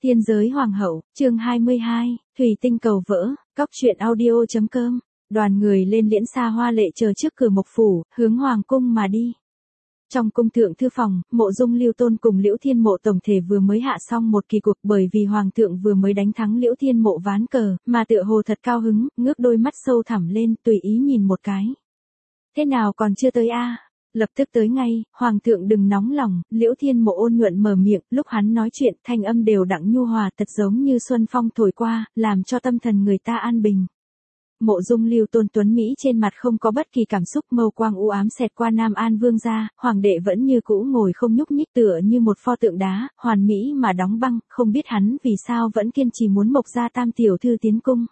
Tiên giới hoàng hậu, chương 22, thủy tinh cầu vỡ, cóc truyện audio.com. Đoàn người lên liễn xa hoa lệ chờ trước cửa Mộc phủ, hướng hoàng cung mà đi. Trong cung thượng thư phòng, Mộ Dung Lưu Tôn cùng Liễu Thiên Mộ tổng thể vừa mới hạ xong một kỳ cuộc, bởi vì hoàng thượng vừa mới đánh thắng Liễu Thiên Mộ ván cờ, mà tựa hồ thật cao hứng, ngước đôi mắt sâu thẳm lên, tùy ý nhìn một cái. Thế nào còn chưa tới a? Lập tức tới ngay, hoàng thượng đừng nóng lòng. Liễu Thiên Mộ ôn nhuận mở miệng, lúc hắn nói chuyện, thanh âm đều đặn nhu hòa, thật giống như xuân phong thổi qua, làm cho tâm thần người ta an bình. Mộ Dung Lưu Tôn tuấn mỹ trên mặt không có bất kỳ cảm xúc, mâu quang u ám xẹt qua Nam An vương gia, hoàng đệ vẫn như cũ ngồi không nhúc nhích, tựa như một pho tượng đá, hoàn mỹ mà đóng băng, không biết hắn vì sao vẫn kiên trì muốn Mộc gia tam tiểu thư tiến cung.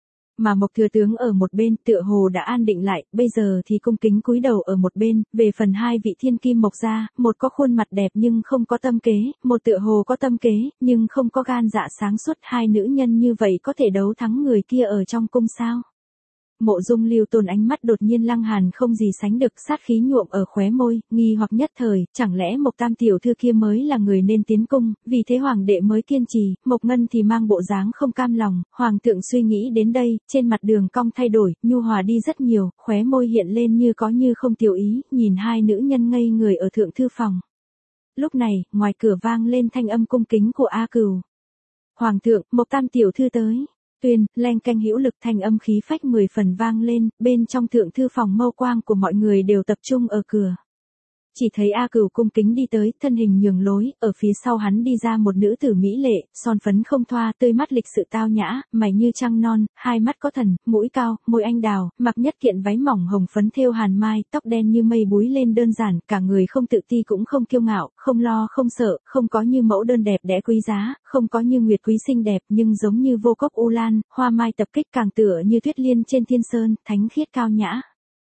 Mà Mộc thừa tướng ở một bên tựa hồ đã an định lại, bây giờ thì cung kính cúi đầu ở một bên. Về phần hai vị thiên kim Mộc gia, một có khuôn mặt đẹp nhưng không có tâm kế, một tựa hồ có tâm kế, nhưng không có gan dạ sáng suốt. Hai nữ nhân như vậy có thể đấu thắng người kia ở trong cung sao? Mộ Dung Lưu Tôn ánh mắt đột nhiên lăng hàn không gì sánh được, sát khí nhuộm ở khóe môi, nghi hoặc nhất thời, chẳng lẽ Mộc tam tiểu thư kia mới là người nên tiến cung, vì thế hoàng đệ mới kiên trì. Mộc Ngân thì mang bộ dáng không cam lòng. Hoàng thượng suy nghĩ đến đây, trên mặt đường cong thay đổi, nhu hòa đi rất nhiều, khóe môi hiện lên như có như không tiểu ý, nhìn hai nữ nhân ngây người ở thượng thư phòng. Lúc này, ngoài cửa vang lên thanh âm cung kính của A Cửu. Hoàng thượng, Mộc tam tiểu thư tới. Tuyên, leng canh hữu lực, thanh âm khí phách 10 phần vang lên, bên trong thượng thư phòng mâu quang của mọi người đều tập trung ở cửa. Chỉ thấy A Cửu cung kính đi tới, thân hình nhường lối, ở phía sau hắn đi ra một nữ tử mỹ lệ, son phấn không thoa, tươi mắt lịch sự tao nhã, mày như trăng non, hai mắt có thần, mũi cao, môi anh đào, mặc nhất kiện váy mỏng hồng phấn thêu hàn mai, tóc đen như mây búi lên đơn giản, cả người không tự ti cũng không kiêu ngạo, không lo không sợ, không có như mẫu đơn đẹp đẽ quý giá, không có như nguyệt quý xinh đẹp, nhưng giống như vô cốc u lan, hoa mai tập kích, càng tựa như tuyết liên trên thiên sơn, thánh khiết cao nhã.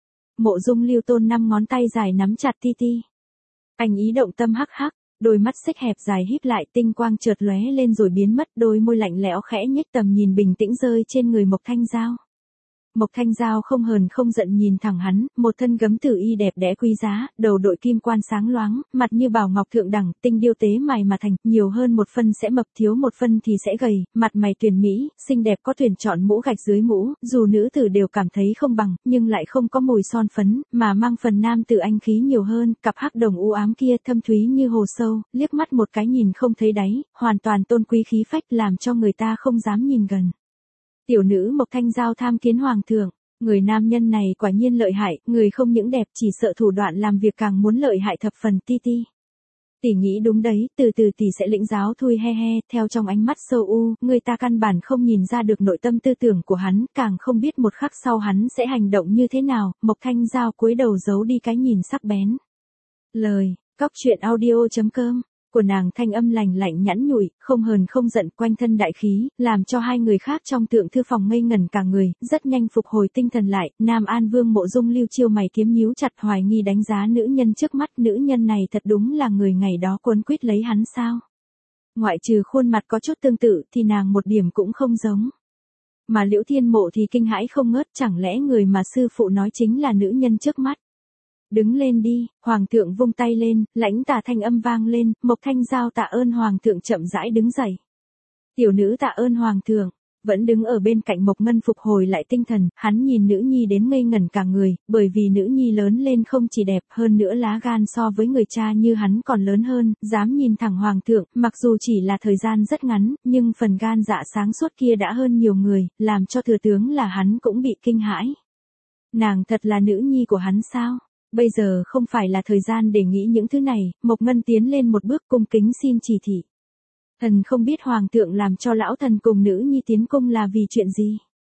Mộ Dung Lưu Tôn 5 ngón tay dài nắm chặt ti ti. Anh ý động tâm hắc hắc, đôi mắt xích hẹp dài híp lại, tinh quang chợt lóe lên rồi biến mất, đôi môi lạnh lẽo khẽ nhếch, tầm nhìn bình tĩnh rơi trên người Mộc Thanh Giao. Mộc Thanh Giao không hờn không giận nhìn thẳng hắn, một thân gấm tử y đẹp đẽ quý giá, đầu đội kim quan sáng loáng, mặt như bảo ngọc thượng đẳng, tinh điêu tế mày mà thành, nhiều hơn một phân sẽ mập, thiếu một phân thì sẽ gầy, mặt mày tuyển mỹ, xinh đẹp có tuyển chọn mũ gạch dưới mũ, dù nữ tử đều cảm thấy không bằng, nhưng lại không có mùi son phấn, mà mang phần nam tử anh khí nhiều hơn, cặp hắc đồng u ám kia thâm thúy như hồ sâu, liếc mắt một cái nhìn không thấy đáy, hoàn toàn tôn quý khí phách, làm cho người ta không dám nhìn gần. Tiểu nữ Mộc Thanh Giao tham kiến hoàng thượng, người nam nhân này quả nhiên lợi hại, người không những đẹp, chỉ sợ thủ đoạn làm việc càng muốn lợi hại thập phần. Ti ti. Tỷ nghĩ đúng đấy, từ từ tỷ sẽ lĩnh giáo. Thui he he, theo trong ánh mắt sâu u, người ta căn bản không nhìn ra được nội tâm tư tưởng của hắn, càng không biết một khắc sau hắn sẽ hành động như thế nào. Mộc Thanh Giao cúi đầu giấu đi cái nhìn sắc bén. Lời, cóc truyện audio.com. Của nàng thanh âm lành lạnh nhẵn nhụi, không hờn không giận, quanh thân đại khí, làm cho hai người khác trong thượng thư phòng ngây ngẩn cả người, rất nhanh phục hồi tinh thần lại. Nam An Vương Mộ Dung Lưu chiêu mày kiếm nhíu chặt, hoài nghi đánh giá nữ nhân trước mắt. Nữ nhân này thật đúng là người ngày đó cuốn quýt lấy hắn sao? Ngoại trừ khuôn mặt có chút tương tự thì nàng một điểm cũng không giống. Mà Liễu Thiên Mộ thì kinh hãi không ngớt, chẳng lẽ người mà sư phụ nói chính là nữ nhân trước mắt? Đứng lên đi, hoàng thượng vung tay lên, lãnh tà thanh âm vang lên. Mộc Thanh Giao tạ ơn hoàng thượng, chậm rãi đứng dậy. Tiểu nữ tạ ơn hoàng thượng. Vẫn đứng ở bên cạnh Mộc Ngân phục hồi lại tinh thần, hắn nhìn nữ nhi đến ngây ngẩn cả người, bởi vì nữ nhi lớn lên không chỉ đẹp, hơn nữa lá gan so với người cha như hắn còn lớn hơn, dám nhìn thẳng hoàng thượng, mặc dù chỉ là thời gian rất ngắn, nhưng phần gan dạ sáng suốt kia đã hơn nhiều người, làm cho thừa tướng là hắn cũng bị kinh hãi. Nàng thật là nữ nhi của hắn sao? Bây giờ không phải là thời gian để nghĩ những thứ này. Mộc Ngân tiến lên một bước cung kính xin chỉ thị. Thần không biết hoàng thượng làm cho lão thần cùng nữ nhi tiến cung là vì chuyện gì.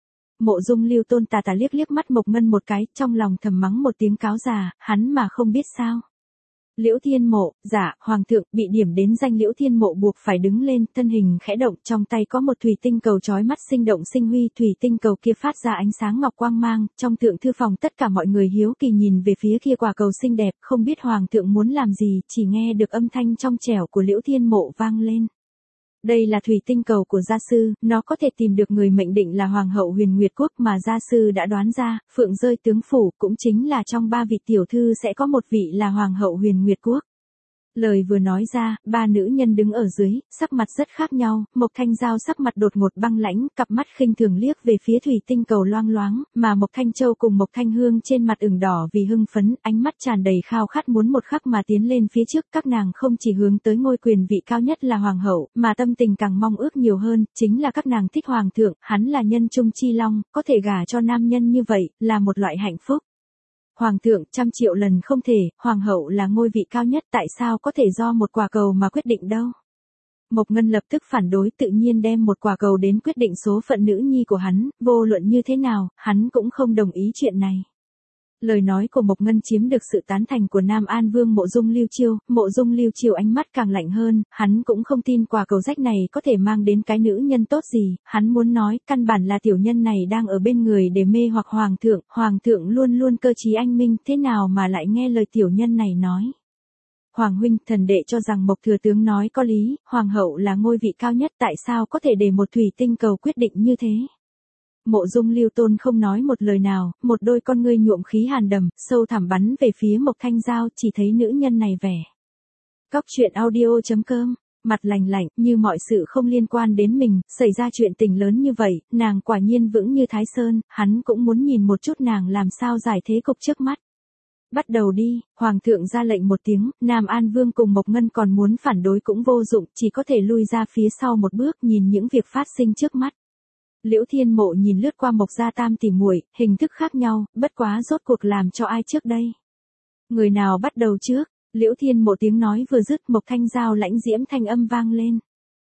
Mộ Dung Lưu Tôn tà tà liếc liếc mắt Mộc Ngân một cái, trong lòng thầm mắng một tiếng cáo già, hắn mà không biết sao. Liễu Thiên Mộ, dạ, hoàng thượng, bị điểm đến danh Liễu Thiên Mộ buộc phải đứng lên, thân hình khẽ động, trong tay có một thủy tinh cầu chói mắt sinh động sinh huy, thủy tinh cầu kia phát ra ánh sáng ngọc quang mang. Trong thượng thư phòng tất cả mọi người hiếu kỳ nhìn về phía kia quả cầu xinh đẹp, không biết hoàng thượng muốn làm gì, chỉ nghe được âm thanh trong trẻo của Liễu Thiên Mộ vang lên. Đây là thủy tinh cầu của gia sư, nó có thể tìm được người mệnh định là hoàng hậu Huyền Nguyệt Quốc mà gia sư đã đoán ra. Phượng rơi tướng phủ, cũng chính là trong 3 vị tiểu thư sẽ có một vị là hoàng hậu Huyền Nguyệt Quốc. Lời vừa nói ra, ba nữ nhân đứng ở dưới, sắc mặt rất khác nhau, Mộc Thanh Giao sắc mặt đột ngột băng lãnh, cặp mắt khinh thường liếc về phía thủy tinh cầu loang loáng, mà Mộc Thanh Châu cùng Mộc Thanh Hương trên mặt ửng đỏ vì hưng phấn, ánh mắt tràn đầy khao khát muốn một khắc mà tiến lên phía trước, các nàng không chỉ hướng tới ngôi quyền vị cao nhất là hoàng hậu, mà tâm tình càng mong ước nhiều hơn, chính là các nàng thích hoàng thượng, hắn là nhân trung chi long, có thể gả cho nam nhân như vậy, là một loại hạnh phúc. Hoàng thượng 100.000.000 lần không thể, hoàng hậu là ngôi vị cao nhất tại sao có thể do một quả cầu mà quyết định đâu. Mộc Ngân lập tức phản đối tự nhiên đem một quả cầu đến quyết định số phận nữ nhi của hắn, vô luận như thế nào, hắn cũng không đồng ý chuyện này. Lời nói của Mộc Ngân chiếm được sự tán thành của Nam An Vương Mộ Dung Lưu Chiêu ánh mắt càng lạnh hơn, hắn cũng không tin quả cầu rách này có thể mang đến cái nữ nhân tốt gì, hắn muốn nói, căn bản là tiểu nhân này đang ở bên người để mê hoặc hoàng thượng luôn luôn cơ trí anh minh, thế nào mà lại nghe lời tiểu nhân này nói. Hoàng huynh, thần đệ cho rằng Mộc thừa tướng nói có lý, hoàng hậu là ngôi vị cao nhất tại sao có thể để một thủy tinh cầu quyết định như thế. Mộ Dung Lưu Tôn không nói một lời nào, một đôi con ngươi nhuộm khí hàn đầm, sâu thẳm bắn về phía Mộc Thanh Giao, chỉ thấy nữ nhân này vẻ. Cóc truyện audio.com, mặt lạnh lạnh, như mọi sự không liên quan đến mình, xảy ra chuyện tình lớn như vậy, nàng quả nhiên vững như Thái Sơn, hắn cũng muốn nhìn một chút nàng làm sao giải thế cục trước mắt. Bắt đầu đi, Hoàng thượng ra lệnh một tiếng, Nam An Vương cùng Mộc Ngân còn muốn phản đối cũng vô dụng, chỉ có thể lui ra phía sau một bước nhìn những việc phát sinh trước mắt. Liễu Thiên Mộ nhìn lướt qua Mộc gia tam tỷ muội, hình thức khác nhau, bất quá rốt cuộc làm cho ai trước đây. Người nào bắt đầu trước, Liễu Thiên Mộ tiếng nói vừa dứt Mộc Thanh Giao lãnh diễm thanh âm vang lên.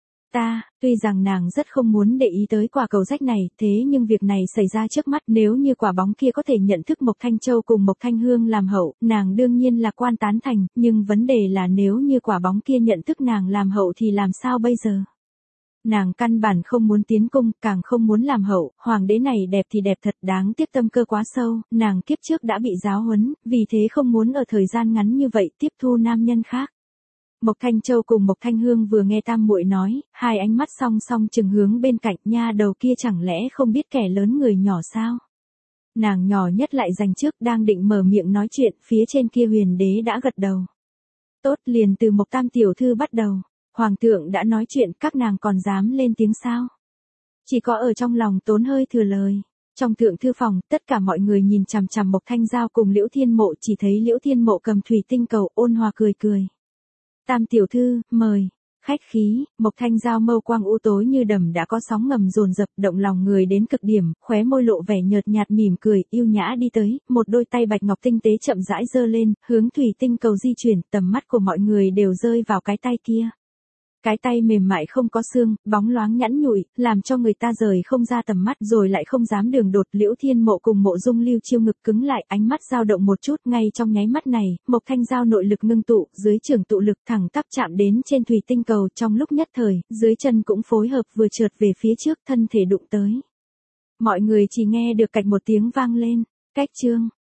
Tuy rằng nàng rất không muốn để ý tới quả cầu rách này, thế nhưng việc này xảy ra trước mắt nếu như quả bóng kia có thể nhận thức Mộc Thanh Châu cùng Mộc Thanh Hương làm hậu, nàng đương nhiên là quan tán thành, nhưng vấn đề là nếu như quả bóng kia nhận thức nàng làm hậu thì làm sao bây giờ? Nàng căn bản không muốn tiến cung, càng không muốn làm hậu, hoàng đế này đẹp thì đẹp thật đáng tiếc tâm cơ quá sâu, nàng kiếp trước đã bị giáo huấn, vì thế không muốn ở thời gian ngắn như vậy tiếp thu nam nhân khác. Mộc Thanh Châu cùng Mộc Thanh Hương vừa nghe tam muội nói, hai ánh mắt song song chừng hướng bên cạnh, nha đầu kia chẳng lẽ không biết kẻ lớn người nhỏ sao? Nàng nhỏ nhất lại giành trước, đang định mở miệng nói chuyện, phía trên kia Huyền đế đã gật đầu. Tốt, liền từ Mộc tam tiểu thư bắt đầu. Hoàng thượng đã nói chuyện, các nàng còn dám lên tiếng sao? Chỉ có ở trong lòng tốn hơi thừa lời. Trong thượng thư phòng, tất cả mọi người nhìn chằm chằm Mộc Thanh Giao cùng Liễu Thiên Mộ, chỉ thấy Liễu Thiên Mộ cầm thủy tinh cầu, ôn hòa cười cười. Tam tiểu thư, mời. Khách khí, Mộc Thanh Giao mâu quang u tối như đầm đã có sóng ngầm dồn dập, động lòng người đến cực điểm, khóe môi lộ vẻ nhợt nhạt mỉm cười, yêu nhã đi tới, một đôi tay bạch ngọc tinh tế chậm rãi giơ lên, hướng thủy tinh cầu di chuyển, tầm mắt của mọi người đều rơi vào cái tay kia. Cái tay mềm mại không có xương, bóng loáng nhẵn nhụi, làm cho người ta rời không ra tầm mắt rồi lại không dám đường đột. Liễu Thiên Mộ cùng Mộ Dung Lưu Chiêu ngực cứng lại, ánh mắt dao động một chút, ngay trong nháy mắt này, Mộc Thanh Giao nội lực ngưng tụ, dưới trường tụ lực thẳng tắp chạm đến trên thủy tinh cầu, trong lúc nhất thời, dưới chân cũng phối hợp vừa trượt về phía trước, thân thể đụng tới. Mọi người chỉ nghe được cạch một tiếng vang lên, cách chương.